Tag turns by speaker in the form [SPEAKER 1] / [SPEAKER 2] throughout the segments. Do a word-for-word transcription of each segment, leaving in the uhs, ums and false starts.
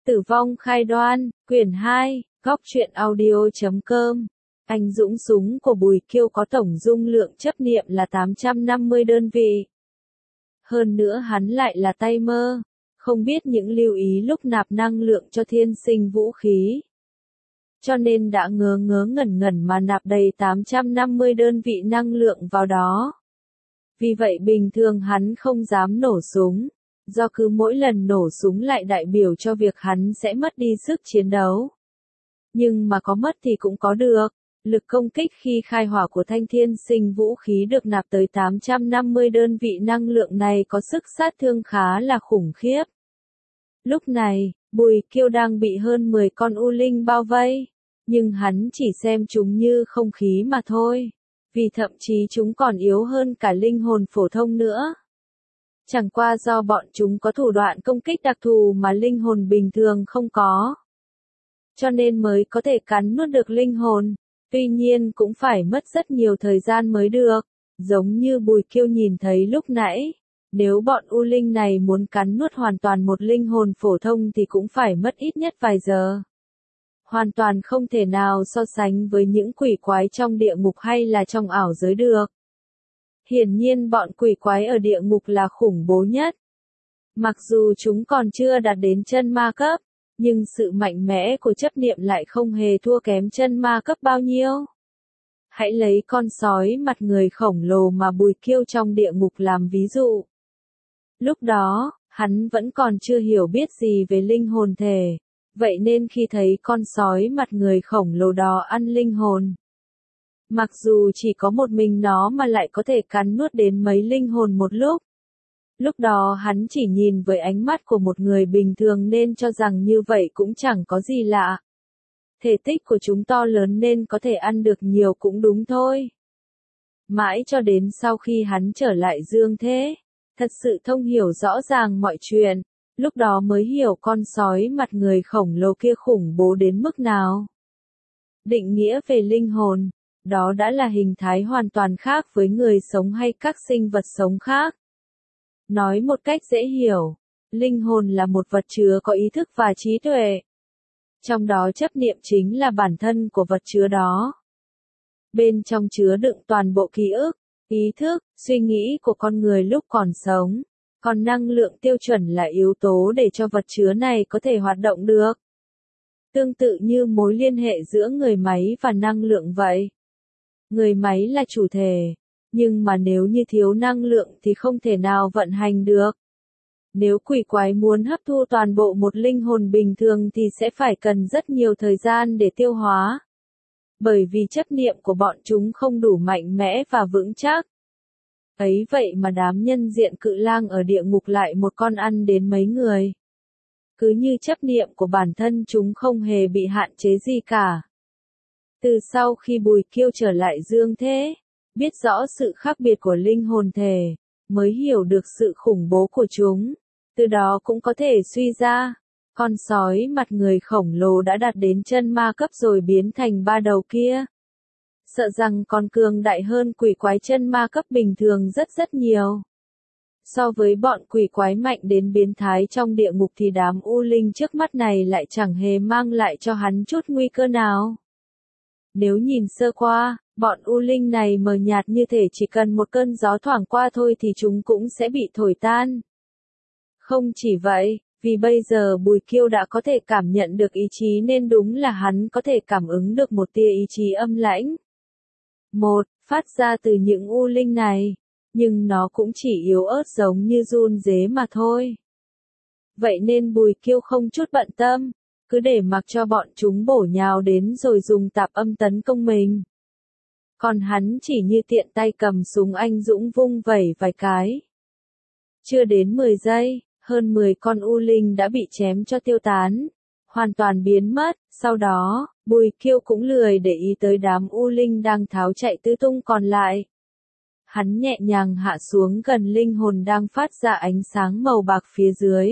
[SPEAKER 1] Tử vong khai đoan, quyển hai, góc truyện audio chấm com. Anh dũng súng của Bùi Kiêu có tổng dung lượng chấp niệm là tám trăm năm mươi đơn vị. Hơn nữa hắn lại là tay mơ, không biết những lưu ý lúc nạp năng lượng cho thiên sinh vũ khí. Cho nên đã ngớ ngớ ngẩn ngẩn mà nạp đầy tám trăm năm mươi đơn vị năng lượng vào đó. Vì vậy bình thường hắn không dám nổ súng, do cứ mỗi lần nổ súng lại đại biểu cho việc hắn sẽ mất đi sức chiến đấu. Nhưng mà có mất thì cũng có được, lực công kích khi khai hỏa của thanh thiên sinh vũ khí được nạp tới tám trăm năm mươi đơn vị năng lượng này có sức sát thương khá là khủng khiếp. Lúc này, Bùi Kiêu đang bị hơn mười con u linh bao vây, nhưng hắn chỉ xem chúng như không khí mà thôi, vì thậm chí chúng còn yếu hơn cả linh hồn phổ thông nữa. Chẳng qua do bọn chúng có thủ đoạn công kích đặc thù mà linh hồn bình thường không có, cho nên mới có thể cắn nuốt được linh hồn, tuy nhiên cũng phải mất rất nhiều thời gian mới được, giống như Bùi Kiêu nhìn thấy lúc nãy. Nếu bọn u linh này muốn cắn nuốt hoàn toàn một linh hồn phổ thông thì cũng phải mất ít nhất vài giờ. Hoàn toàn không thể nào so sánh với những quỷ quái trong địa ngục hay là trong ảo giới được. Hiển nhiên bọn quỷ quái ở địa ngục là khủng bố nhất. Mặc dù chúng còn chưa đạt đến chân ma cấp, nhưng sự mạnh mẽ của chấp niệm lại không hề thua kém chân ma cấp bao nhiêu. Hãy lấy con sói mặt người khổng lồ mà Bùi Kiêu trong địa ngục làm ví dụ. Lúc đó, hắn vẫn còn chưa hiểu biết gì về linh hồn thể, vậy nên khi thấy con sói mặt người khổng lồ đó ăn linh hồn, mặc dù chỉ có một mình nó mà lại có thể cắn nuốt đến mấy linh hồn một lúc. Lúc đó hắn chỉ nhìn với ánh mắt của một người bình thường nên cho rằng như vậy cũng chẳng có gì lạ. Thể tích của chúng to lớn nên có thể ăn được nhiều cũng đúng thôi. Mãi cho đến sau khi hắn trở lại dương thế, thật sự thông hiểu rõ ràng mọi chuyện, lúc đó mới hiểu con sói mặt người khổng lồ kia khủng bố đến mức nào. Định nghĩa về linh hồn, đó đã là hình thái hoàn toàn khác với người sống hay các sinh vật sống khác. Nói một cách dễ hiểu, linh hồn là một vật chứa có ý thức và trí tuệ. Trong đó chấp niệm chính là bản thân của vật chứa đó. Bên trong chứa đựng toàn bộ ký ức, ý thức, suy nghĩ của con người lúc còn sống, còn năng lượng tiêu chuẩn là yếu tố để cho vật chứa này có thể hoạt động được. Tương tự như mối liên hệ giữa người máy và năng lượng vậy. Người máy là chủ thể, nhưng mà nếu như thiếu năng lượng thì không thể nào vận hành được. Nếu quỷ quái muốn hấp thu toàn bộ một linh hồn bình thường thì sẽ phải cần rất nhiều thời gian để tiêu hóa. Bởi vì chấp niệm của bọn chúng không đủ mạnh mẽ và vững chắc. Ấy vậy mà đám nhân diện cự lang ở địa ngục lại một con ăn đến mấy người. Cứ như chấp niệm của bản thân chúng không hề bị hạn chế gì cả. Từ sau khi Bùi Kiêu trở lại dương thế, biết rõ sự khác biệt của linh hồn thể, mới hiểu được sự khủng bố của chúng. Từ đó cũng có thể suy ra, con sói mặt người khổng lồ đã đạt đến chân ma cấp rồi biến thành ba đầu kia. Sợ rằng còn cường đại hơn quỷ quái chân ma cấp bình thường rất rất nhiều. So với bọn quỷ quái mạnh đến biến thái trong địa ngục thì đám u linh trước mắt này lại chẳng hề mang lại cho hắn chút nguy cơ nào. Nếu nhìn sơ qua, bọn u linh này mờ nhạt như thể chỉ cần một cơn gió thoảng qua thôi thì chúng cũng sẽ bị thổi tan. Không chỉ vậy, vì bây giờ Bùi Kiêu đã có thể cảm nhận được ý chí nên đúng là hắn có thể cảm ứng được một tia ý chí âm lãnh. Một, phát ra từ những u linh này, nhưng nó cũng chỉ yếu ớt giống như run rế mà thôi. Vậy nên Bùi Kiêu không chút bận tâm, cứ để mặc cho bọn chúng bổ nhào đến rồi dùng tạp âm tấn công mình. Còn hắn chỉ như tiện tay cầm súng anh dũng vung vẩy vài cái. Chưa đến mười giây, hơn mười con u linh đã bị chém cho tiêu tán, hoàn toàn biến mất. Sau đó, Bùi Kiêu cũng lười để ý tới đám u linh đang tháo chạy tứ tung còn lại. Hắn nhẹ nhàng hạ xuống gần linh hồn đang phát ra ánh sáng màu bạc phía dưới.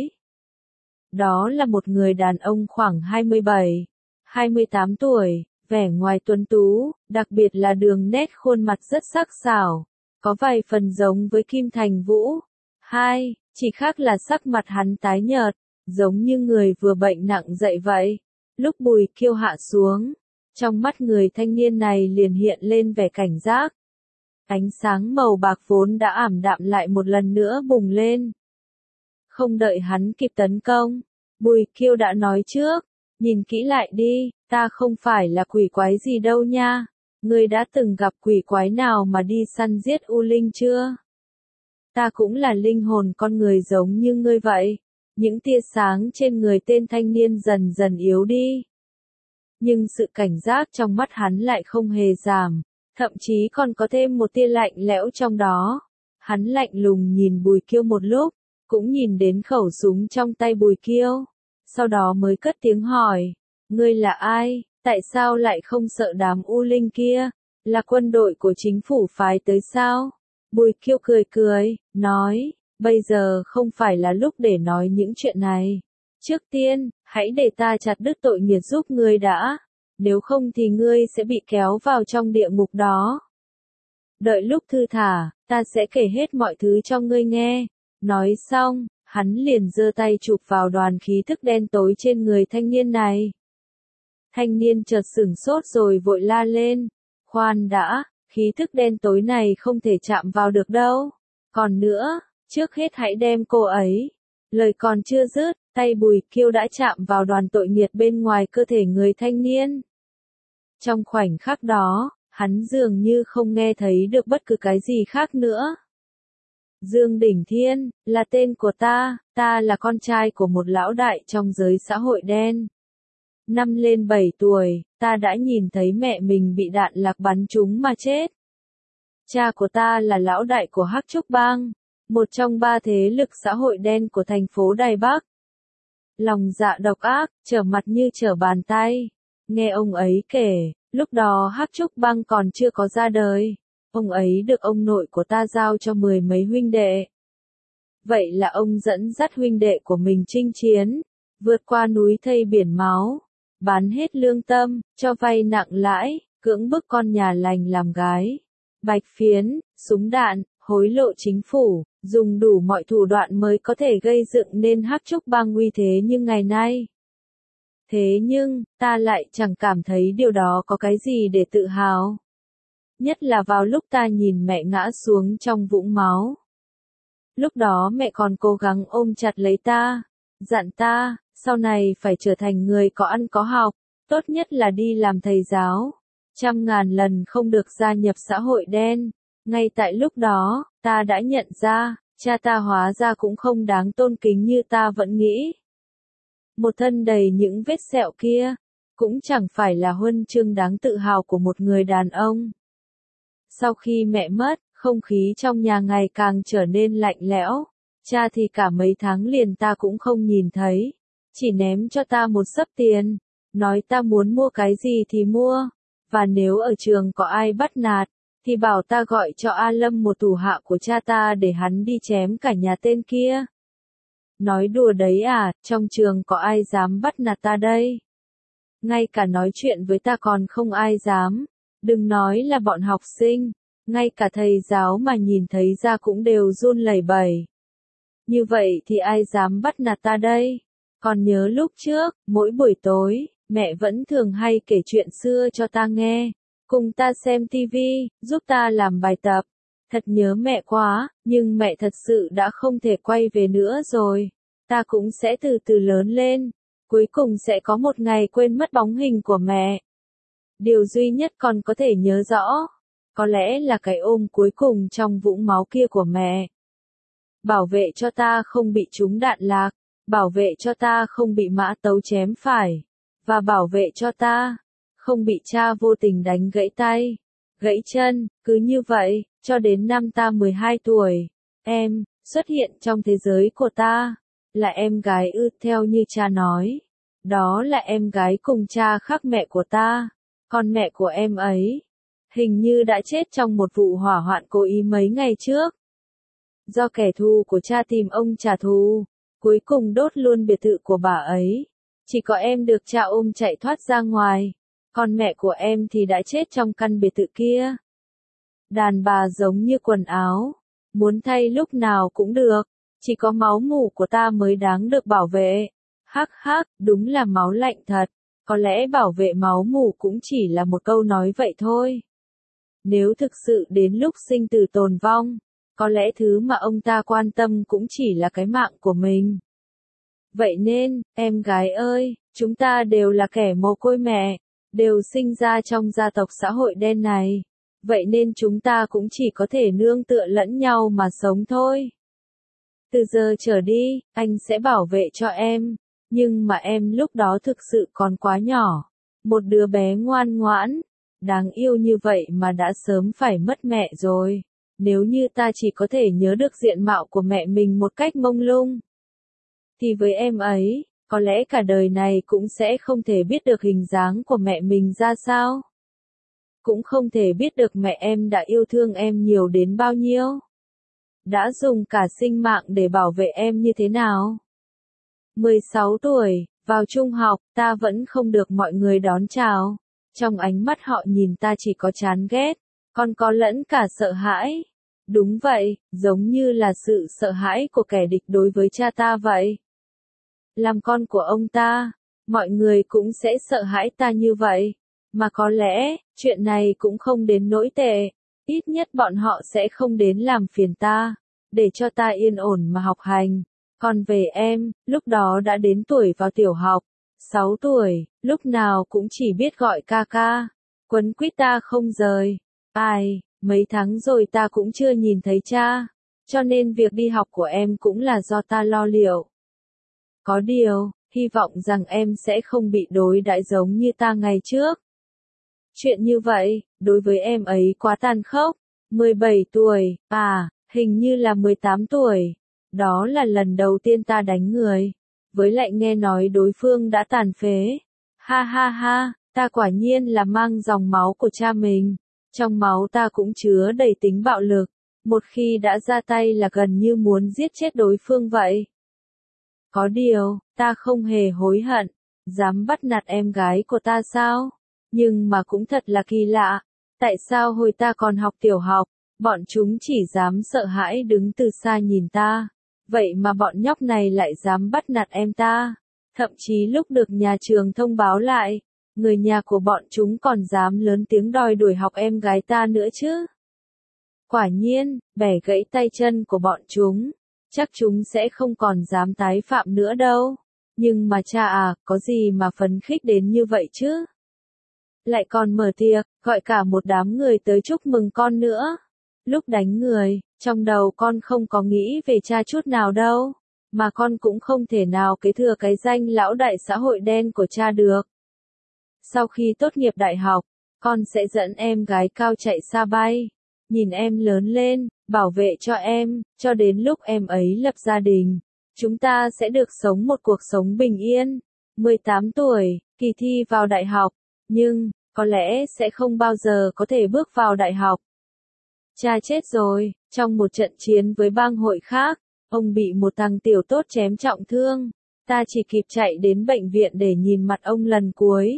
[SPEAKER 1] Đó là một người đàn ông khoảng hai mươi bảy, hai mươi tám tuổi, vẻ ngoài tuấn tú, đặc biệt là đường nét khuôn mặt rất sắc sảo, có vài phần giống với Kim Thành Vũ. Hai, chỉ khác là sắc mặt hắn tái nhợt, giống như người vừa bệnh nặng dậy vậy. Lúc Bùi Kiêu hạ xuống, trong mắt người thanh niên này liền hiện lên vẻ cảnh giác. Ánh sáng màu bạc vốn đã ảm đạm lại một lần nữa bùng lên. Không đợi hắn kịp tấn công, Bùi Kiêu đã nói trước, nhìn kỹ lại đi, ta không phải là quỷ quái gì đâu nha. Ngươi đã từng gặp quỷ quái nào mà đi săn giết u linh chưa? Ta cũng là linh hồn con người giống như ngươi vậy. Những tia sáng trên người tên thanh niên dần dần yếu đi. Nhưng sự cảnh giác trong mắt hắn lại không hề giảm, thậm chí còn có thêm một tia lạnh lẽo trong đó. Hắn lạnh lùng nhìn Bùi Kiêu một lúc, cũng nhìn đến khẩu súng trong tay Bùi Kiêu. Sau đó mới cất tiếng hỏi, ngươi là ai, tại sao lại không sợ đám u linh kia, là quân đội của chính phủ phái tới sao? Bùi Kiêu cười cười, nói, bây giờ không phải là lúc để nói những chuyện này. Trước tiên, hãy để ta chặt đứt tội nghiệp giúp ngươi đã, nếu không thì ngươi sẽ bị kéo vào trong địa ngục đó. Đợi lúc thư thả, ta sẽ kể hết mọi thứ cho ngươi nghe. Nói xong, hắn liền giơ tay chụp vào đoàn khí thức đen tối trên người thanh niên này. Thanh niên chợt sửng sốt rồi vội la lên, khoan đã, khí thức đen tối này không thể chạm vào được đâu. Còn nữa, trước hết hãy đem cô ấy. Lời còn chưa dứt, tay Bùi Kiêu đã chạm vào đoàn tội nghiệt bên ngoài cơ thể người thanh niên. Trong khoảnh khắc đó, hắn dường như không nghe thấy được bất cứ cái gì khác nữa. Dương Đỉnh Thiên, là tên của ta, ta là con trai của một lão đại trong giới xã hội đen. Năm lên bảy tuổi, ta đã nhìn thấy mẹ mình bị đạn lạc bắn trúng mà chết. Cha của ta là lão đại của Hắc Trúc Bang, một trong ba thế lực xã hội đen của thành phố Đài Bắc. Lòng dạ độc ác, trở mặt như trở bàn tay. Nghe ông ấy kể, lúc đó Hắc Trúc Bang còn chưa có ra đời. Ông ấy được ông nội của ta giao cho mười mấy huynh đệ. Vậy là ông dẫn dắt huynh đệ của mình chinh chiến, vượt qua núi thây biển máu, bán hết lương tâm, cho vay nặng lãi, cưỡng bức con nhà lành làm gái. Bạch phiến, súng đạn, hối lộ chính phủ, dùng đủ mọi thủ đoạn mới có thể gây dựng nên Hắc Trúc Bang uy thế như ngày nay. Thế nhưng, ta lại chẳng cảm thấy điều đó có cái gì để tự hào. Nhất là vào lúc ta nhìn mẹ ngã xuống trong vũng máu. Lúc đó mẹ còn cố gắng ôm chặt lấy ta, dặn ta, sau này phải trở thành người có ăn có học, tốt nhất là đi làm thầy giáo. Trăm ngàn lần không được gia nhập xã hội đen. Ngay tại lúc đó, ta đã nhận ra, cha ta hóa ra cũng không đáng tôn kính như ta vẫn nghĩ. Một thân đầy những vết sẹo kia, cũng chẳng phải là huân chương đáng tự hào của một người đàn ông. Sau khi mẹ mất, không khí trong nhà ngày càng trở nên lạnh lẽo. Cha thì cả mấy tháng liền ta cũng không nhìn thấy, chỉ ném cho ta một xấp tiền, nói ta muốn mua cái gì thì mua, và nếu ở trường có ai bắt nạt, thì bảo ta gọi cho A Lâm một thủ hạ của cha ta để hắn đi chém cả nhà tên kia. Nói đùa đấy à, trong trường có ai dám bắt nạt ta đây? Ngay cả nói chuyện với ta còn không ai dám, đừng nói là bọn học sinh, ngay cả thầy giáo mà nhìn thấy ra cũng đều run lẩy bẩy. Như vậy thì ai dám bắt nạt ta đây? Còn nhớ lúc trước, mỗi buổi tối, mẹ vẫn thường hay kể chuyện xưa cho ta nghe, cùng ta xem tivi, giúp ta làm bài tập. Thật nhớ mẹ quá, nhưng mẹ thật sự đã không thể quay về nữa rồi. Ta cũng sẽ từ từ lớn lên, cuối cùng sẽ có một ngày quên mất bóng hình của mẹ. Điều duy nhất còn có thể nhớ rõ, có lẽ là cái ôm cuối cùng trong vũng máu kia của mẹ. Bảo vệ cho ta không bị trúng đạn lạc, bảo vệ cho ta không bị mã tấu chém phải, và bảo vệ cho ta không bị cha vô tình đánh gãy tay, gãy chân. Cứ như vậy, cho đến năm ta mười hai tuổi, em xuất hiện trong thế giới của ta, là em gái ư theo như cha nói. Đó là em gái cùng cha khác mẹ của ta, còn mẹ của em ấy, hình như đã chết trong một vụ hỏa hoạn cố ý mấy ngày trước. Do kẻ thù của cha tìm ông trả thù, cuối cùng đốt luôn biệt thự của bà ấy. Chỉ có em được cha ôm chạy thoát ra ngoài, còn mẹ của em thì đã chết trong căn biệt thự kia. Đàn bà giống như quần áo, muốn thay lúc nào cũng được, Chỉ có máu mủ của ta mới đáng được bảo vệ. Hắc hắc, đúng là máu lạnh thật. Có lẽ bảo vệ máu mủ cũng chỉ là một câu nói vậy thôi. Nếu thực sự đến lúc sinh tử tồn vong, có lẽ thứ mà ông ta quan tâm cũng chỉ là cái mạng của mình. Vậy nên, em gái ơi, chúng ta đều là kẻ mồ côi mẹ, đều sinh ra trong gia tộc xã hội đen này. Vậy nên chúng ta cũng chỉ có thể nương tựa lẫn nhau mà sống thôi. Từ giờ trở đi, anh sẽ bảo vệ cho em. Nhưng mà em lúc đó thực sự còn quá nhỏ. Một đứa bé ngoan ngoãn, đáng yêu như vậy mà đã sớm phải mất mẹ rồi. Nếu như ta chỉ có thể nhớ được diện mạo của mẹ mình một cách mông lung, thì với em ấy, có lẽ cả đời này cũng sẽ không thể biết được hình dáng của mẹ mình ra sao. Cũng không thể biết được mẹ em đã yêu thương em nhiều đến bao nhiêu. Đã dùng cả sinh mạng để bảo vệ em như thế nào. mười sáu tuổi, vào trung học, ta vẫn không được mọi người đón chào. Trong ánh mắt họ nhìn ta chỉ có chán ghét, còn có lẫn cả sợ hãi. Đúng vậy, giống như là sự sợ hãi của kẻ địch đối với cha ta vậy. Làm con của ông ta, mọi người cũng sẽ sợ hãi ta như vậy. Mà có lẽ, chuyện này cũng không đến nỗi tệ. Ít nhất bọn họ sẽ không đến làm phiền ta, để cho ta yên ổn mà học hành. Còn về em, lúc đó đã đến tuổi vào tiểu học. sáu tuổi, lúc nào cũng chỉ biết gọi ca ca. Quấn quýt ta không rời. Ai, mấy tháng rồi ta cũng chưa nhìn thấy cha. Cho nên việc đi học của em cũng là do ta lo liệu. Có điều, hy vọng rằng em sẽ không bị đối đãi giống như ta ngày trước. Chuyện như vậy, đối với em ấy quá tàn khốc. mười bảy tuổi, à, hình như là mười tám tuổi. Đó là lần đầu tiên ta đánh người. Với lại nghe nói đối phương đã tàn phế. Ha ha ha, ta quả nhiên là mang dòng máu của cha mình. Trong máu ta cũng chứa đầy tính bạo lực. Một khi đã ra tay là gần như muốn giết chết đối phương vậy. Có điều, ta không hề hối hận. Dám bắt nạt em gái của ta sao? Nhưng mà cũng thật là kỳ lạ. Tại sao hồi ta còn học tiểu học, bọn chúng chỉ dám sợ hãi đứng từ xa nhìn ta. Vậy mà bọn nhóc này lại dám bắt nạt em ta. Thậm chí lúc được nhà trường thông báo lại, người nhà của bọn chúng còn dám lớn tiếng đòi đuổi học em gái ta nữa chứ. Quả nhiên, bẻ gãy tay chân của bọn chúng, chắc chúng sẽ không còn dám tái phạm nữa đâu. Nhưng mà cha à, có gì mà phấn khích đến như vậy chứ? Lại còn mở tiệc, gọi cả một đám người tới chúc mừng con nữa. Lúc đánh người, trong đầu con không có nghĩ về cha chút nào đâu. Mà con cũng không thể nào kế thừa cái danh lão đại xã hội đen của cha được. Sau khi tốt nghiệp đại học, con sẽ dẫn em gái cao chạy xa bay. Nhìn em lớn lên, bảo vệ cho em, cho đến lúc em ấy lập gia đình. Chúng ta sẽ được sống một cuộc sống bình yên. mười tám tuổi, kỳ thi vào đại học. Nhưng, có lẽ sẽ không bao giờ có thể bước vào đại học. Cha chết rồi, trong một trận chiến với bang hội khác, ông bị một thằng tiểu tốt chém trọng thương. Ta chỉ kịp chạy đến bệnh viện để nhìn mặt ông lần cuối.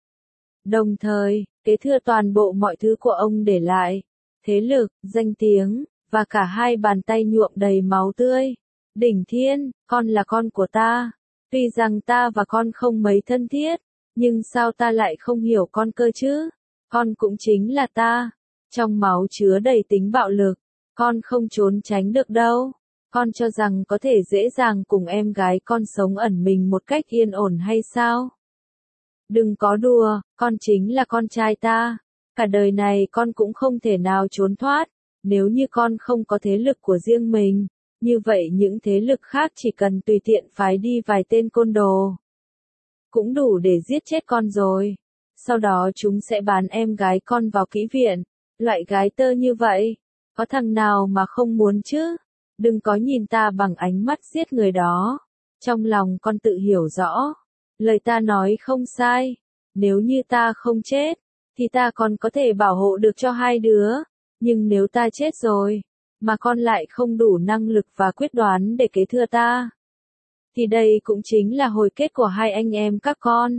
[SPEAKER 1] Đồng thời, kế thừa toàn bộ mọi thứ của ông để lại. Thế lực, danh tiếng, và cả hai bàn tay nhuộm đầy máu tươi. Đỉnh Thiên, con là con của ta. Tuy rằng ta và con không mấy thân thiết, nhưng sao ta lại không hiểu con cơ chứ? Con cũng chính là ta. Trong máu chứa đầy tính bạo lực. Con không trốn tránh được đâu. Con cho rằng có thể dễ dàng cùng em gái con sống ẩn mình một cách yên ổn hay sao? Đừng có đùa, con chính là con trai ta. Cả đời này con cũng không thể nào trốn thoát. Nếu như con không có thế lực của riêng mình, như vậy những thế lực khác chỉ cần tùy tiện phái đi vài tên côn đồ, cũng đủ để giết chết con rồi. Sau đó chúng sẽ bán em gái con vào kỹ viện. Loại gái tơ như vậy, có thằng nào mà không muốn chứ? Đừng có nhìn ta bằng ánh mắt giết người đó. Trong lòng con tự hiểu rõ. Lời ta nói không sai. Nếu như ta không chết, thì ta còn có thể bảo hộ được cho hai đứa. Nhưng nếu ta chết rồi, mà con lại không đủ năng lực và quyết đoán để kế thừa ta, thì đây cũng chính là hồi kết của hai anh em các con.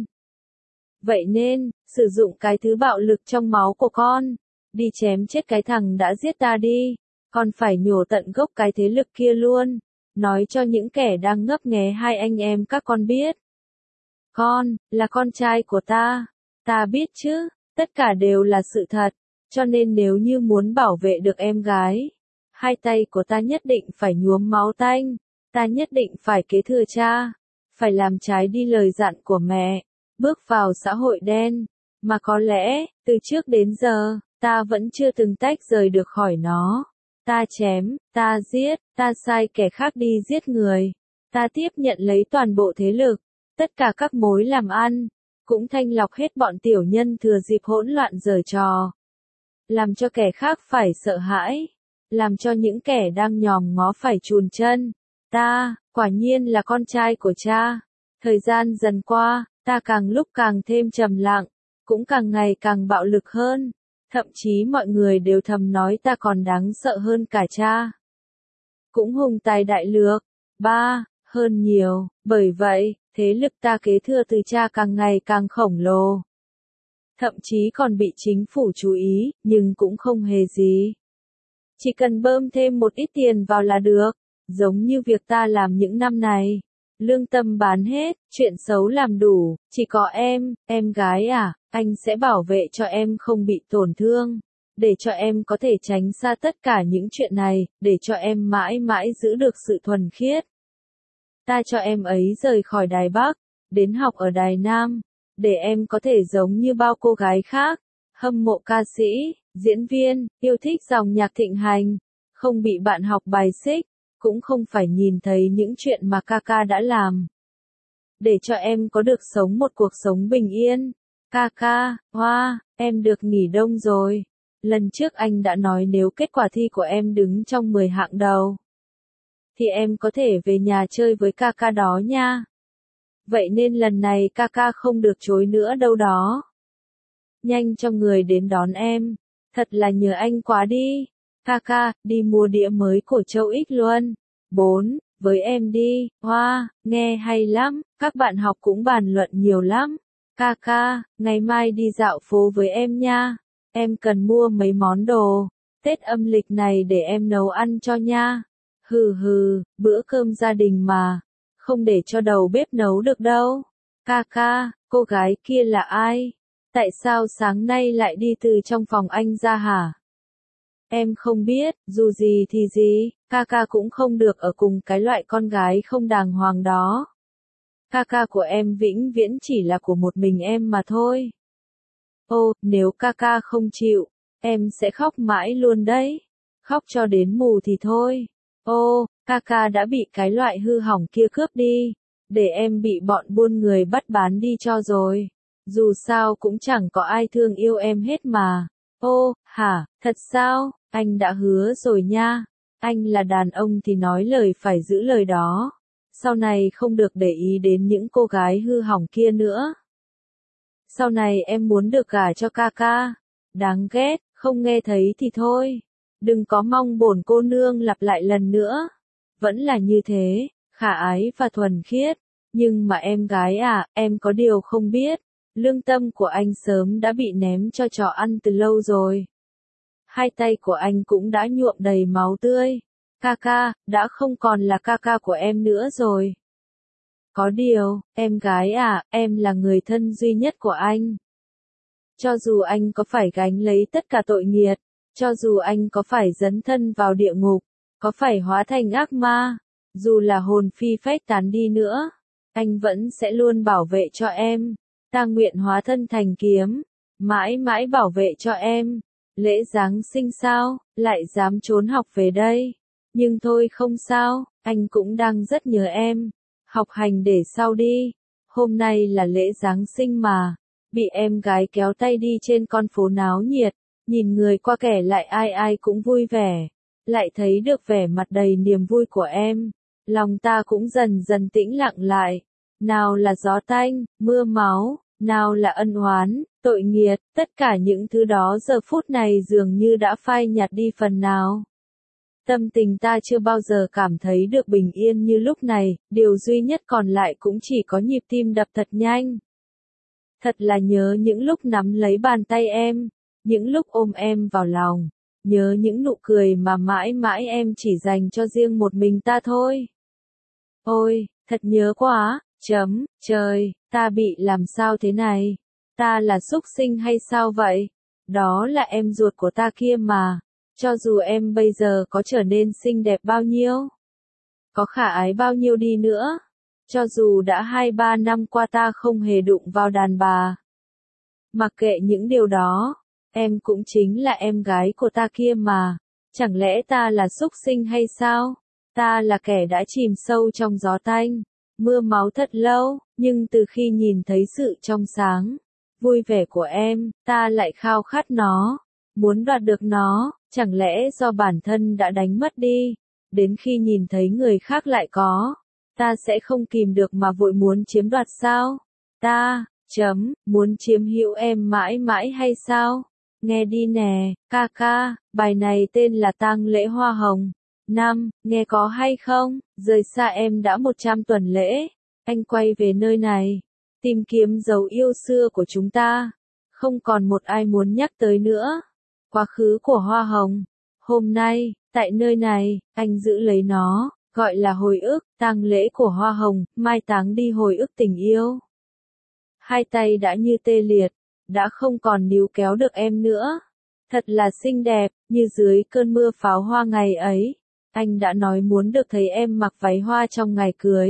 [SPEAKER 1] Vậy nên, sử dụng cái thứ bạo lực trong máu của con, đi chém chết cái thằng đã giết ta đi. Con phải nhổ tận gốc cái thế lực kia luôn. nói cho những kẻ đang ngấp nghé hai anh em các con biết. Con, là con trai của ta. Ta biết chứ, tất cả đều là sự thật, cho nên nếu như muốn bảo vệ được em gái, hai tay của ta nhất định phải nhuốm máu tanh, ta nhất định phải kế thừa cha, phải làm trái đi lời dặn của mẹ, bước vào xã hội đen, mà có lẽ, từ trước đến giờ, ta vẫn chưa từng tách rời được khỏi nó. Ta chém, ta giết, ta sai kẻ khác đi giết người, ta tiếp nhận lấy toàn bộ thế lực, tất cả các mối làm ăn, cũng thanh lọc hết bọn tiểu nhân thừa dịp hỗn loạn giở trò. Làm cho kẻ khác phải sợ hãi, làm cho những kẻ đang nhòm ngó phải chùn chân. Ta, quả nhiên là con trai của cha. Thời gian dần qua, ta càng lúc càng thêm trầm lặng, cũng càng ngày càng bạo lực hơn. Thậm chí mọi người đều thầm nói ta còn đáng sợ hơn cả cha. Cũng hùng tài đại lược. Ba, hơn nhiều, bởi vậy, thế lực ta kế thừa từ cha càng ngày càng khổng lồ. Thậm chí còn bị chính phủ chú ý, nhưng cũng không hề gì. Chỉ cần bơm thêm một ít tiền vào là được, giống như việc ta làm những năm này. Lương tâm bán hết, chuyện xấu làm đủ, chỉ có em, em gái à, anh sẽ bảo vệ cho em không bị tổn thương, để cho em có thể tránh xa tất cả những chuyện này, để cho em mãi mãi giữ được sự thuần khiết. Ta cho em ấy rời khỏi Đài Bắc, đến học ở Đài Nam, để em có thể giống như bao cô gái khác, hâm mộ ca sĩ, diễn viên, yêu thích dòng nhạc thịnh hành, không bị bạn học bài xích, cũng không phải nhìn thấy những chuyện mà ca ca đã làm. Để cho em có được sống một cuộc sống bình yên. Ca ca, hoa, em được nghỉ đông rồi. Lần trước anh đã nói nếu kết quả thi của em đứng trong mười hạng đầu, thì em có thể về nhà chơi với ca ca đó nha. Vậy nên lần này ca ca không được chối nữa đâu đó. Nhanh cho người đến đón em. Thật là nhờ anh quá đi. Ca ca, đi mua đĩa mới của Châu Ích luôn. Bốn, với em đi, hoa, nghe hay lắm, các bạn học cũng bàn luận nhiều lắm. Ca ca, ngày mai đi dạo phố với em nha. Em cần mua mấy món đồ, Tết âm lịch này để em nấu ăn cho nha. Hừ hừ, bữa cơm gia đình mà, không để cho đầu bếp nấu được đâu. Ca ca, cô gái kia là ai? Tại sao sáng nay lại đi từ trong phòng anh ra hả? Em không biết, dù gì thì gì, ca ca cũng không được ở cùng cái loại con gái không đàng hoàng đó. Ca ca của em vĩnh viễn chỉ là của một mình em mà thôi. Ô, nếu ca ca không chịu, em sẽ khóc mãi luôn đấy. Khóc cho đến mù thì thôi. Ô, ca ca đã bị cái loại hư hỏng kia cướp đi, để em bị bọn buôn người bắt bán đi cho rồi. Dù sao cũng chẳng có ai thương yêu em hết mà. Ô, hả, thật sao, anh đã hứa rồi nha. Anh là đàn ông thì nói lời phải giữ lời đó. Sau này không được để ý đến những cô gái hư hỏng kia nữa. Sau này em muốn được gả cho ca ca. Đáng ghét, không nghe thấy thì thôi. Đừng có mong bổn cô nương lặp lại lần nữa. Vẫn là như thế, khả ái và thuần khiết. Nhưng mà em gái à, em có điều không biết. Lương tâm của anh sớm đã bị ném cho chó ăn từ lâu rồi. Hai tay của anh cũng đã nhuộm đầy máu tươi. Ca ca, đã không còn là ca ca của em nữa rồi. Có điều, em gái à, em là người thân duy nhất của anh. Cho dù anh có phải gánh lấy tất cả tội nghiệt, cho dù anh có phải dấn thân vào địa ngục, có phải hóa thành ác ma, dù là hồn phi phách tán đi nữa, anh vẫn sẽ luôn bảo vệ cho em. Ta nguyện hóa thân thành kiếm, mãi mãi bảo vệ cho em. Lễ Giáng sinh sao, lại dám trốn học về đây. Nhưng thôi không sao, anh cũng đang rất nhớ em. Học hành để sau đi. Hôm nay là lễ Giáng sinh mà. Bị em gái kéo tay đi trên con phố náo nhiệt. Nhìn người qua kẻ lại ai ai cũng vui vẻ. Lại thấy được vẻ mặt đầy niềm vui của em. Lòng ta cũng dần dần tĩnh lặng lại. Nào là gió tanh, mưa máu, nào là ân oán, tội nghiệt, tất cả những thứ đó giờ phút này dường như đã phai nhạt đi phần nào. Tâm tình ta chưa bao giờ cảm thấy được bình yên như lúc này, điều duy nhất còn lại cũng chỉ có nhịp tim đập thật nhanh. Thật là nhớ những lúc nắm lấy bàn tay em, những lúc ôm em vào lòng, nhớ những nụ cười mà mãi mãi em chỉ dành cho riêng một mình ta thôi. Ôi, thật nhớ quá, chấm, trời, ta bị làm sao thế này? Ta là súc sinh hay sao vậy? Đó là em ruột của ta kia mà. Cho dù em bây giờ có trở nên xinh đẹp bao nhiêu, có khả ái bao nhiêu đi nữa, cho dù đã hai ba năm qua ta không hề đụng vào đàn bà. Mặc kệ những điều đó, em cũng chính là em gái của ta kia mà. Chẳng lẽ ta là súc sinh hay sao? Ta là kẻ đã chìm sâu trong gió tanh, mưa máu thật lâu, nhưng từ khi nhìn thấy sự trong sáng, vui vẻ của em, ta lại khao khát nó, muốn đoạt được nó, chẳng lẽ do bản thân đã đánh mất đi, đến khi nhìn thấy người khác lại có, ta sẽ không kìm được mà vội muốn chiếm đoạt sao? Ta, chấm, muốn chiếm hữu em mãi mãi hay sao? Nghe đi nè, ca ca, bài này tên là tang lễ hoa hồng. Năm, nghe có hay không? Rời xa em đã một trăm tuần lễ, anh quay về nơi này, tìm kiếm dấu yêu xưa của chúng ta. Không còn một ai muốn nhắc tới nữa. Quá khứ của hoa hồng. Hôm nay, tại nơi này, anh giữ lấy nó, gọi là hồi ức, tang lễ của hoa hồng, mai táng đi hồi ức tình yêu. Hai tay đã như tê liệt, đã không còn níu kéo được em nữa. Thật là xinh đẹp, như dưới cơn mưa pháo hoa ngày ấy. Anh đã nói muốn được thấy em mặc váy hoa trong ngày cưới.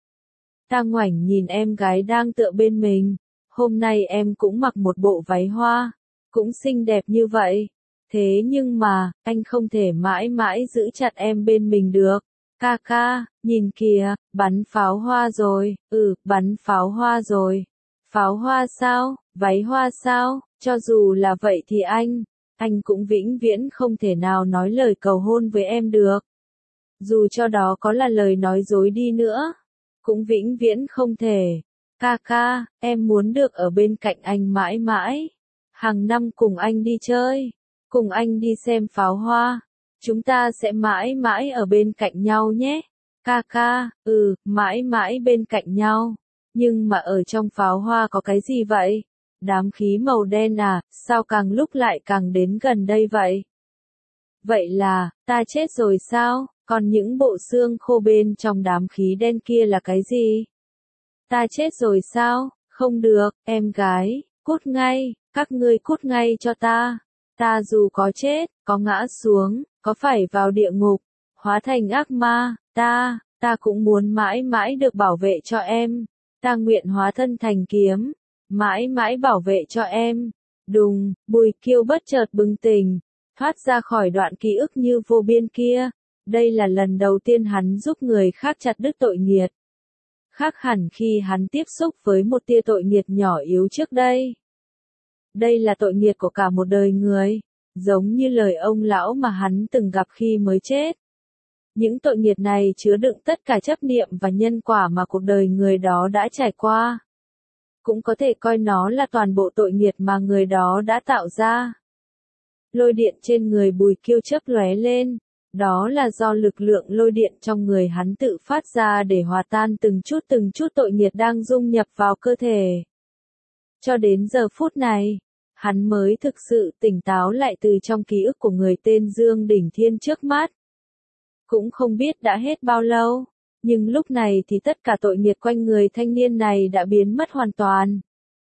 [SPEAKER 1] Ta ngoảnh nhìn em gái đang tựa bên mình. Hôm nay em cũng mặc một bộ váy hoa, cũng xinh đẹp như vậy. Thế nhưng mà, anh không thể mãi mãi giữ chặt em bên mình được. Ca ca, nhìn kìa, bắn pháo hoa rồi, ừ, bắn pháo hoa rồi. Pháo hoa sao, váy hoa sao, cho dù là vậy thì anh, anh cũng vĩnh viễn không thể nào nói lời cầu hôn với em được. Dù cho đó có là lời nói dối đi nữa, cũng vĩnh viễn không thể. Ca ca, em muốn được ở bên cạnh anh mãi mãi. Hàng năm cùng anh đi chơi, cùng anh đi xem pháo hoa. Chúng ta sẽ mãi mãi ở bên cạnh nhau nhé. Ca ca, ừ, mãi mãi bên cạnh nhau. Nhưng mà ở trong pháo hoa có cái gì vậy? Đám khí màu đen à, sao càng lúc lại càng đến gần đây vậy? Vậy là, ta chết rồi sao? Còn những bộ xương khô bên trong đám khí đen kia là cái gì? Ta chết rồi sao? Không được, em gái, cút ngay, các ngươi cút ngay cho ta. Ta dù có chết, có ngã xuống, có phải vào địa ngục, hóa thành ác ma, ta, ta cũng muốn mãi mãi được bảo vệ cho em. Ta nguyện hóa thân thành kiếm, mãi mãi bảo vệ cho em. Đùng, Bùi Kiêu bất chợt bừng tỉnh, thoát ra khỏi đoạn ký ức như vô biên kia. Đây là lần đầu tiên hắn giúp người khác chặt đứt tội nghiệt. Khác hẳn khi hắn tiếp xúc với một tia tội nghiệt nhỏ yếu trước đây. Đây là tội nghiệt của cả một đời người, giống như lời ông lão mà hắn từng gặp khi mới chết. Những tội nghiệt này chứa đựng tất cả chấp niệm và nhân quả mà cuộc đời người đó đã trải qua. Cũng có thể coi nó là toàn bộ tội nghiệt mà người đó đã tạo ra. Lôi điện trên người Bùi Kiêu chớp lóe lên. Đó là do lực lượng lôi điện trong người hắn tự phát ra để hòa tan từng chút từng chút tội nghiệt đang dung nhập vào cơ thể. Cho đến giờ phút này, hắn mới thực sự tỉnh táo lại từ trong ký ức của người tên Dương Đỉnh Thiên trước mắt. Cũng không biết đã hết bao lâu, nhưng lúc này thì tất cả tội nghiệt quanh người thanh niên này đã biến mất hoàn toàn.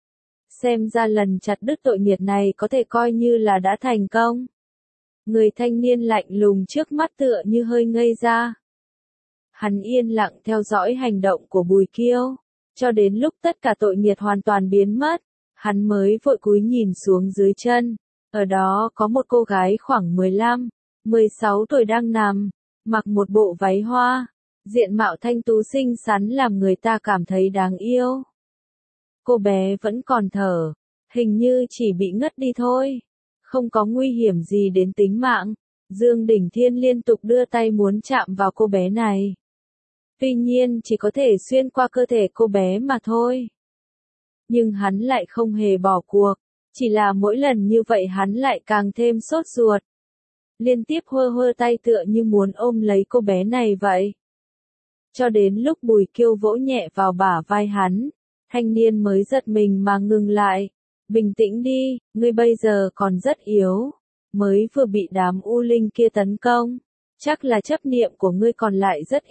[SPEAKER 1] Xem ra lần chặt đứt tội nghiệt này có thể coi như là đã thành công. Người thanh niên lạnh lùng trước mắt tựa như hơi ngây ra. Hắn yên lặng theo dõi hành động của Bùi Kiêu, cho đến lúc tất cả tội nghiệt hoàn toàn biến mất, hắn mới vội cúi nhìn xuống dưới chân. Ở đó có một cô gái khoảng mười lăm, mười sáu tuổi đang nằm, mặc một bộ váy hoa, diện mạo thanh tú xinh xắn làm người ta cảm thấy đáng yêu. Cô bé vẫn còn thở, hình như chỉ bị ngất đi thôi. Không có nguy hiểm gì đến tính mạng. Dương Đỉnh Thiên liên tục đưa tay muốn chạm vào cô bé này. Tuy nhiên chỉ có thể xuyên qua cơ thể cô bé mà thôi. Nhưng hắn lại không hề bỏ cuộc. Chỉ là mỗi lần như vậy hắn lại càng thêm sốt ruột. Liên tiếp hơ hơ tay tựa như muốn ôm lấy cô bé này vậy. Cho đến lúc Bùi Kiêu vỗ nhẹ vào bả vai hắn, thanh niên mới giật mình mà ngừng lại. Bình tĩnh đi, ngươi bây giờ còn rất yếu, mới vừa bị đám u linh kia tấn công, chắc là chấp niệm của ngươi còn lại rất ít,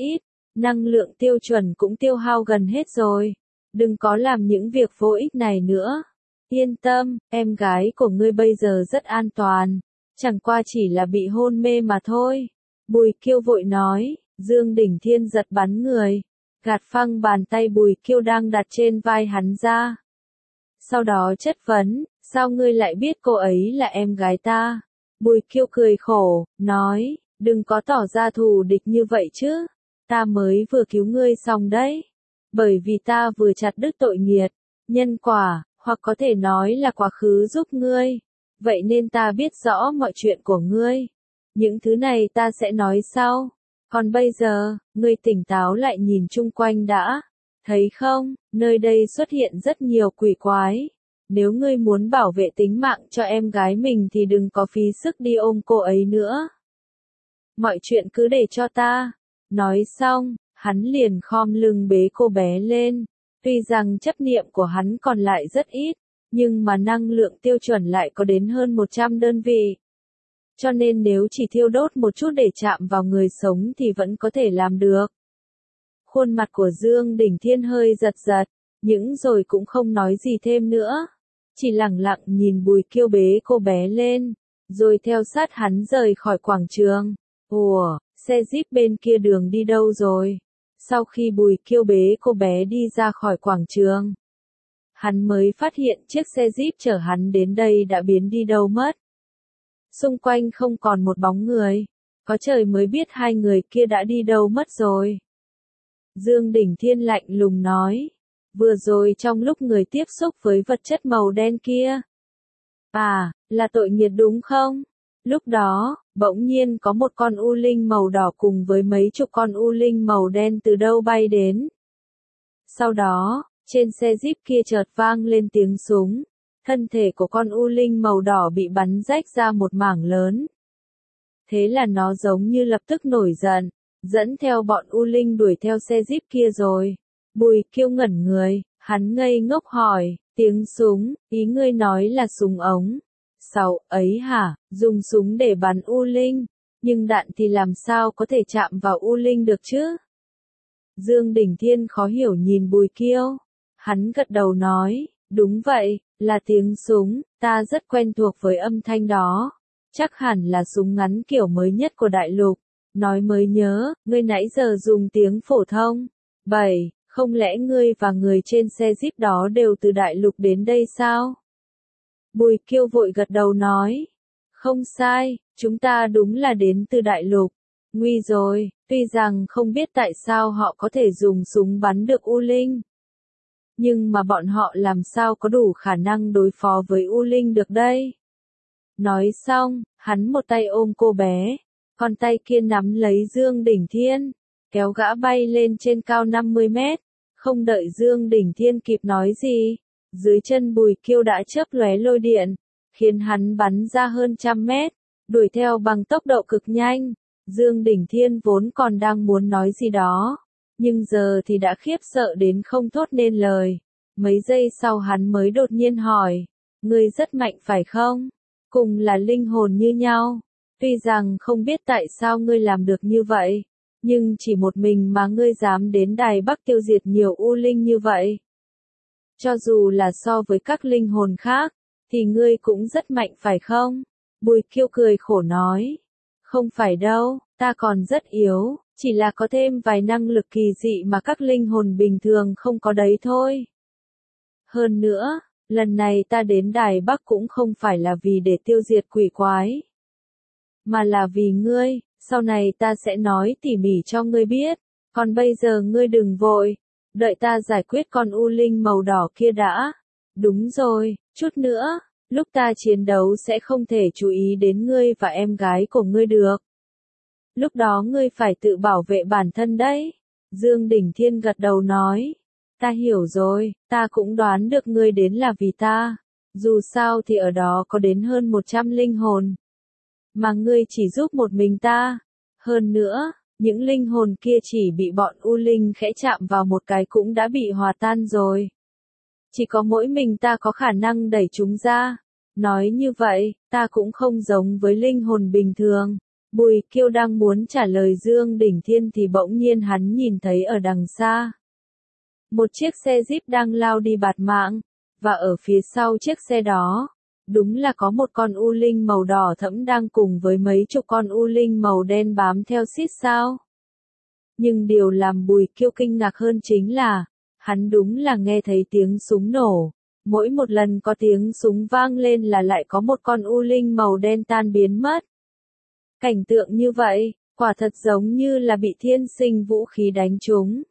[SPEAKER 1] năng lượng tiêu chuẩn cũng tiêu hao gần hết rồi. Đừng có làm những việc vô ích này nữa. Yên tâm, em gái của ngươi bây giờ rất an toàn. Chẳng qua chỉ là bị hôn mê mà thôi. Bùi Kiêu vội nói, Dương Đỉnh Thiên giật bắn người. Gạt phăng bàn tay Bùi Kiêu đang đặt trên vai hắn ra. Sau đó chất vấn, sao ngươi lại biết cô ấy là em gái ta? Bùi Kiêu cười khổ, nói, đừng có tỏ ra thù địch như vậy chứ. Ta mới vừa cứu ngươi xong đấy. Bởi vì ta vừa chặt đứt tội nghiệt, nhân quả, hoặc có thể nói là quá khứ giúp ngươi. Vậy nên ta biết rõ mọi chuyện của ngươi. Những thứ này ta sẽ nói sau. Còn bây giờ, ngươi tỉnh táo lại nhìn chung quanh đã. Thấy không, nơi đây xuất hiện rất nhiều quỷ quái. Nếu ngươi muốn bảo vệ tính mạng cho em gái mình thì đừng có phí sức đi ôm cô ấy nữa. Mọi chuyện cứ để cho ta. Nói xong, hắn liền khom lưng bế cô bé lên. Tuy rằng chấp niệm của hắn còn lại rất ít, nhưng mà năng lượng tiêu chuẩn lại có đến hơn một trăm đơn vị. Cho nên nếu chỉ thiêu đốt một chút để chạm vào người sống thì vẫn có thể làm được. Khuôn mặt của Dương Đỉnh Thiên hơi giật giật, nhưng rồi cũng không nói gì thêm nữa. Chỉ lặng lặng nhìn Bùi Kiêu bế cô bé lên, rồi theo sát hắn rời khỏi quảng trường. Ủa, xe jeep bên kia đường đi đâu rồi? Sau khi Bùi Kiêu bế cô bé đi ra khỏi quảng trường, hắn mới phát hiện chiếc xe jeep chở hắn đến đây đã biến đi đâu mất. Xung quanh không còn một bóng người, có trời mới biết hai người kia đã đi đâu mất rồi. Dương Đỉnh Thiên lạnh lùng nói, vừa rồi trong lúc người tiếp xúc với vật chất màu đen kia. À, là tội nghiệt đúng không? Lúc đó, bỗng nhiên có một con u linh màu đỏ cùng với mấy chục con u linh màu đen từ đâu bay đến. Sau đó, trên xe jeep kia chợt vang lên tiếng súng. Thân thể của con u linh màu đỏ bị bắn rách ra một mảng lớn. Thế là nó giống như lập tức nổi giận, dẫn theo bọn u linh đuổi theo xe jeep kia rồi. Bùi Kiêu ngẩn người, hắn ngây ngốc hỏi, tiếng súng, ý ngươi nói là súng ống. Sao, ấy hả, dùng súng để bắn u linh, nhưng đạn thì làm sao có thể chạm vào u linh được chứ? Dương Đỉnh Thiên khó hiểu nhìn Bùi Kiêu. Hắn gật đầu nói, đúng vậy, là tiếng súng, ta rất quen thuộc với âm thanh đó. Chắc hẳn là súng ngắn kiểu mới nhất của đại lục. Nói mới nhớ, ngươi nãy giờ dùng tiếng phổ thông. Bảy, không lẽ ngươi và người trên xe jeep đó đều từ đại lục đến đây sao? Bùi Kiêu vội gật đầu nói. Không sai, chúng ta đúng là đến từ đại lục. Nguy rồi, tuy rằng không biết tại sao họ có thể dùng súng bắn được u linh. Nhưng mà bọn họ làm sao có đủ khả năng đối phó với u linh được đây? Nói xong, hắn một tay ôm cô bé, còn tay kia nắm lấy Dương Đỉnh Thiên, kéo gã bay lên trên cao năm mươi mét. Không đợi Dương Đỉnh Thiên kịp nói gì, dưới chân Bùi Kiêu đã chớp lóe lôi điện, khiến hắn bắn ra hơn trăm mét, đuổi theo bằng tốc độ cực nhanh. Dương Đỉnh Thiên vốn còn đang muốn nói gì đó, nhưng giờ thì đã khiếp sợ đến không thốt nên lời. Mấy giây sau hắn mới đột nhiên hỏi, ngươi rất mạnh phải không? Cùng là linh hồn như nhau. Tuy rằng không biết tại sao ngươi làm được như vậy, nhưng chỉ một mình mà ngươi dám đến Đài Bắc tiêu diệt nhiều u linh như vậy. Cho dù là so với các linh hồn khác, thì ngươi cũng rất mạnh phải không? Bùi Kiêu cười khổ nói. Không phải đâu, ta còn rất yếu, chỉ là có thêm vài năng lực kỳ dị mà các linh hồn bình thường không có đấy thôi. Hơn nữa, lần này ta đến Đài Bắc cũng không phải là vì để tiêu diệt quỷ quái, mà là vì ngươi, sau này ta sẽ nói tỉ mỉ cho ngươi biết, còn bây giờ ngươi đừng vội, đợi ta giải quyết con u linh màu đỏ kia đã. Đúng rồi, chút nữa, lúc ta chiến đấu sẽ không thể chú ý đến ngươi và em gái của ngươi được. Lúc đó ngươi phải tự bảo vệ bản thân đấy. Dương Đỉnh Thiên gật đầu nói. Ta hiểu rồi, ta cũng đoán được ngươi đến là vì ta. Dù sao thì ở đó có đến hơn một trăm linh hồn. Mà ngươi chỉ giúp một mình ta. Hơn nữa, những linh hồn kia chỉ bị bọn u linh khẽ chạm vào một cái cũng đã bị hòa tan rồi. Chỉ có mỗi mình ta có khả năng đẩy chúng ra. Nói như vậy, ta cũng không giống với linh hồn bình thường. Bùi Kiêu đang muốn trả lời Dương Đỉnh Thiên thì bỗng nhiên hắn nhìn thấy ở đằng xa. Một chiếc xe Jeep đang lao đi bạt mạng, và ở phía sau chiếc xe đó, đúng là có một con u linh màu đỏ thẫm đang cùng với mấy chục con u linh màu đen bám theo xít sao. Nhưng điều làm Bùi Kiêu kinh ngạc hơn chính là, hắn đúng là nghe thấy tiếng súng nổ. Mỗi một lần có tiếng súng vang lên là lại có một con u linh màu đen tan biến mất. Cảnh tượng như vậy, quả thật giống như là bị thiên sinh vũ khí đánh trúng.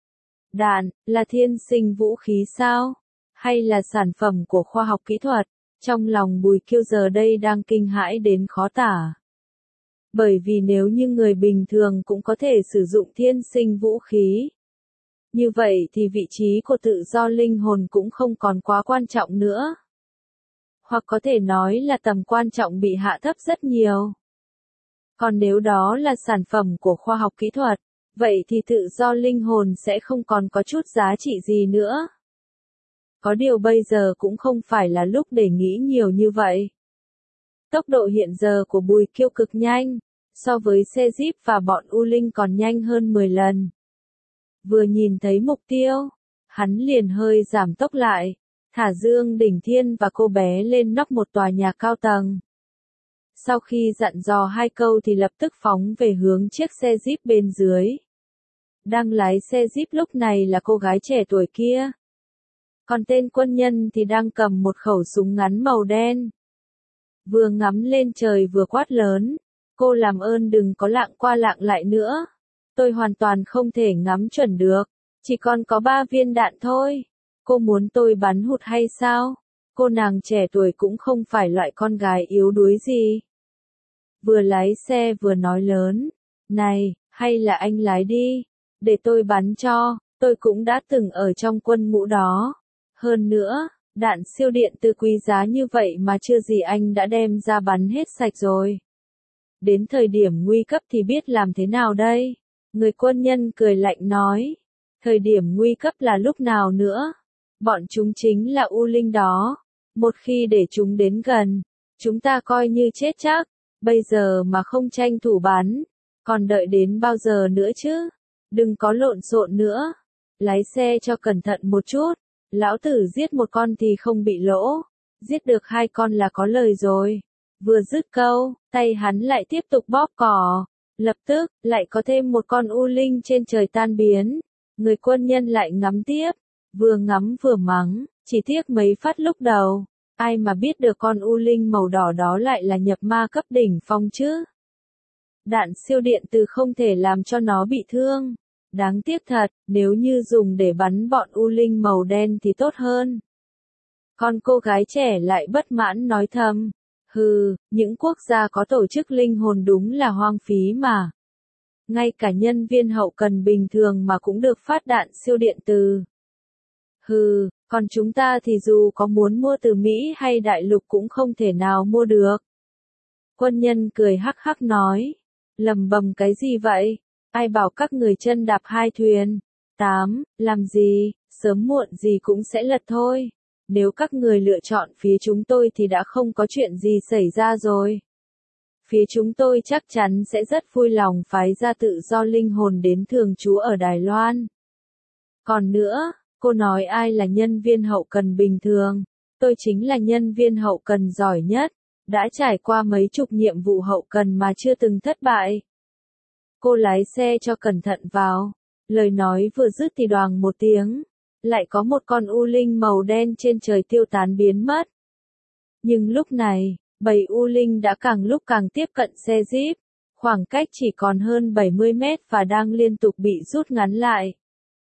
[SPEAKER 1] Đạn, là thiên sinh vũ khí sao? Hay là sản phẩm của khoa học kỹ thuật? Trong lòng Bùi Kiêu giờ đây đang kinh hãi đến khó tả. Bởi vì nếu như người bình thường cũng có thể sử dụng thiên sinh vũ khí, như vậy thì vị trí của tự do linh hồn cũng không còn quá quan trọng nữa. Hoặc có thể nói là tầm quan trọng bị hạ thấp rất nhiều. Còn nếu đó là sản phẩm của khoa học kỹ thuật, vậy thì tự do linh hồn sẽ không còn có chút giá trị gì nữa. Có điều bây giờ cũng không phải là lúc để nghĩ nhiều như vậy. Tốc độ hiện giờ của Bùi Kiêu cực nhanh, so với xe Jeep và bọn U Linh còn nhanh hơn mười lần. Vừa nhìn thấy mục tiêu, hắn liền hơi giảm tốc lại, thả Dương Đỉnh Thiên và cô bé lên nóc một tòa nhà cao tầng. Sau khi dặn dò hai câu thì lập tức phóng về hướng chiếc xe Jeep bên dưới. Đang lái xe Jeep lúc này là cô gái trẻ tuổi kia. Còn tên quân nhân thì đang cầm một khẩu súng ngắn màu đen. Vừa ngắm lên trời vừa quát lớn, cô làm ơn đừng có lạng qua lạng lại nữa. Tôi hoàn toàn không thể ngắm chuẩn được, chỉ còn có ba viên đạn thôi. Cô muốn tôi bắn hụt hay sao? Cô nàng trẻ tuổi cũng không phải loại con gái yếu đuối gì. Vừa lái xe vừa nói lớn, này, hay là anh lái đi, để tôi bắn cho, tôi cũng đã từng ở trong quân ngũ đó. Hơn nữa, đạn siêu điện từ quý giá như vậy mà chưa gì anh đã đem ra bắn hết sạch rồi. Đến thời điểm nguy cấp thì biết làm thế nào đây? Người quân nhân cười lạnh nói. Thời điểm nguy cấp là lúc nào nữa? Bọn chúng chính là U Linh đó. Một khi để chúng đến gần, chúng ta coi như chết chắc. Bây giờ mà không tranh thủ bắn, còn đợi đến bao giờ nữa chứ? Đừng có lộn xộn nữa. Lái xe cho cẩn thận một chút. Lão tử giết một con thì không bị lỗ. Giết được hai con là có lời rồi. Vừa dứt câu, tay hắn lại tiếp tục bóp cò. Lập tức, lại có thêm một con U Linh trên trời tan biến. Người quân nhân lại ngắm tiếp. Vừa ngắm vừa mắng, chỉ tiếc mấy phát lúc đầu. Ai mà biết được con U Linh màu đỏ đó lại là nhập ma cấp đỉnh phong chứ. Đạn siêu điện từ không thể làm cho nó bị thương. Đáng tiếc thật, nếu như dùng để bắn bọn U Linh màu đen thì tốt hơn. Con cô gái trẻ lại bất mãn nói thầm. Hừ, những quốc gia có tổ chức linh hồn đúng là hoang phí mà. Ngay cả nhân viên hậu cần bình thường mà cũng được phát đạn siêu điện từ. Hừ, còn chúng ta thì dù có muốn mua từ Mỹ hay đại lục cũng không thể nào mua được. Quân nhân cười hắc hắc nói. Lầm bầm cái gì vậy? Ai bảo các người chân đạp hai thuyền? Tám, làm gì, sớm muộn gì cũng sẽ lật thôi. Nếu các người lựa chọn phía chúng tôi thì đã không có chuyện gì xảy ra rồi. Phía chúng tôi chắc chắn sẽ rất vui lòng phái ra tự do linh hồn đến thường trú ở Đài Loan. Còn nữa, cô nói ai là nhân viên hậu cần bình thường? Tôi chính là nhân viên hậu cần giỏi nhất, đã trải qua mấy chục nhiệm vụ hậu cần mà chưa từng thất bại. Cô lái xe cho cẩn thận vào. Lời nói vừa dứt thì đoàng một tiếng. Lại có một con U Linh màu đen trên trời tiêu tán biến mất. Nhưng lúc này, bầy U Linh đã càng lúc càng tiếp cận xe Jeep. Khoảng cách chỉ còn hơn bảy mươi mét và đang liên tục bị rút ngắn lại.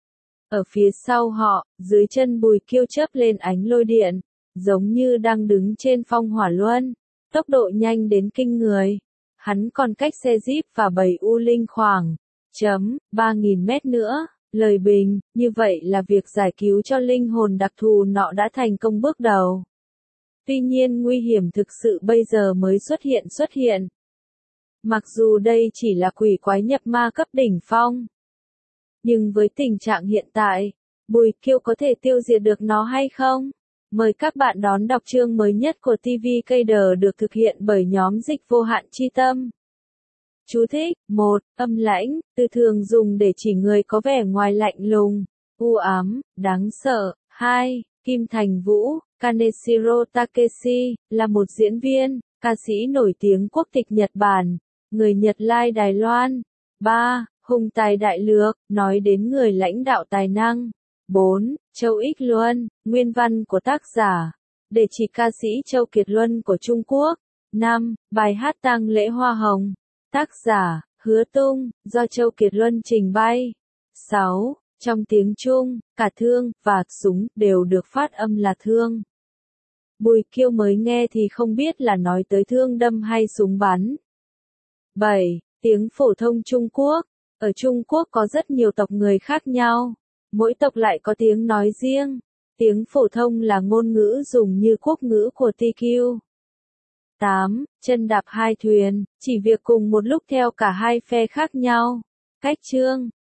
[SPEAKER 1] Ở phía sau họ, dưới chân Bùi Kiêu chớp lên ánh lôi điện, giống như đang đứng trên phong hỏa luân. Tốc độ nhanh đến kinh người. Hắn còn cách xe Jeep và bầy U Linh khoảng chấm ba nghìn mét nữa. Lời bình, như vậy là việc giải cứu cho linh hồn đặc thù nọ đã thành công bước đầu. Tuy nhiên nguy hiểm thực sự bây giờ mới xuất hiện xuất hiện. Mặc dù đây chỉ là quỷ quái nhập ma cấp đỉnh phong. Nhưng với tình trạng hiện tại, Bùi Kiêu có thể tiêu diệt được nó hay không? Mời các bạn đón đọc chương mới nhất của ti vi Cây Đờ được thực hiện bởi nhóm dịch vô hạn chi tâm. Chú thích: một. Âm lãnh, từ thường dùng để chỉ người có vẻ ngoài lạnh lùng, u ám, đáng sợ. hai. Kim Thành Vũ, Kaneshiro Takeshi, là một diễn viên, ca sĩ nổi tiếng quốc tịch Nhật Bản, người Nhật Lai Đài Loan. ba. Hùng tài đại lược, nói đến người lãnh đạo tài năng. bốn. Châu Ích Luân, nguyên văn của tác giả, để chỉ ca sĩ Châu Kiệt Luân của Trung Quốc. năm. Bài hát tang lễ hoa hồng, tác giả, Hứa Tung, do Châu Kiệt Luân trình bày. sáu. Trong tiếng Trung, cả thương và súng đều được phát âm là thương. Bùi Kiêu mới nghe thì không biết là nói tới thương đâm hay súng bắn. bảy. Tiếng phổ thông Trung Quốc. Ở Trung Quốc có rất nhiều tộc người khác nhau. Mỗi tộc lại có tiếng nói riêng. Tiếng phổ thông là ngôn ngữ dùng như quốc ngữ của Tây Kiêu. tám. Chân đạp hai thuyền, chỉ việc cùng một lúc theo cả hai phe khác nhau. Cách chương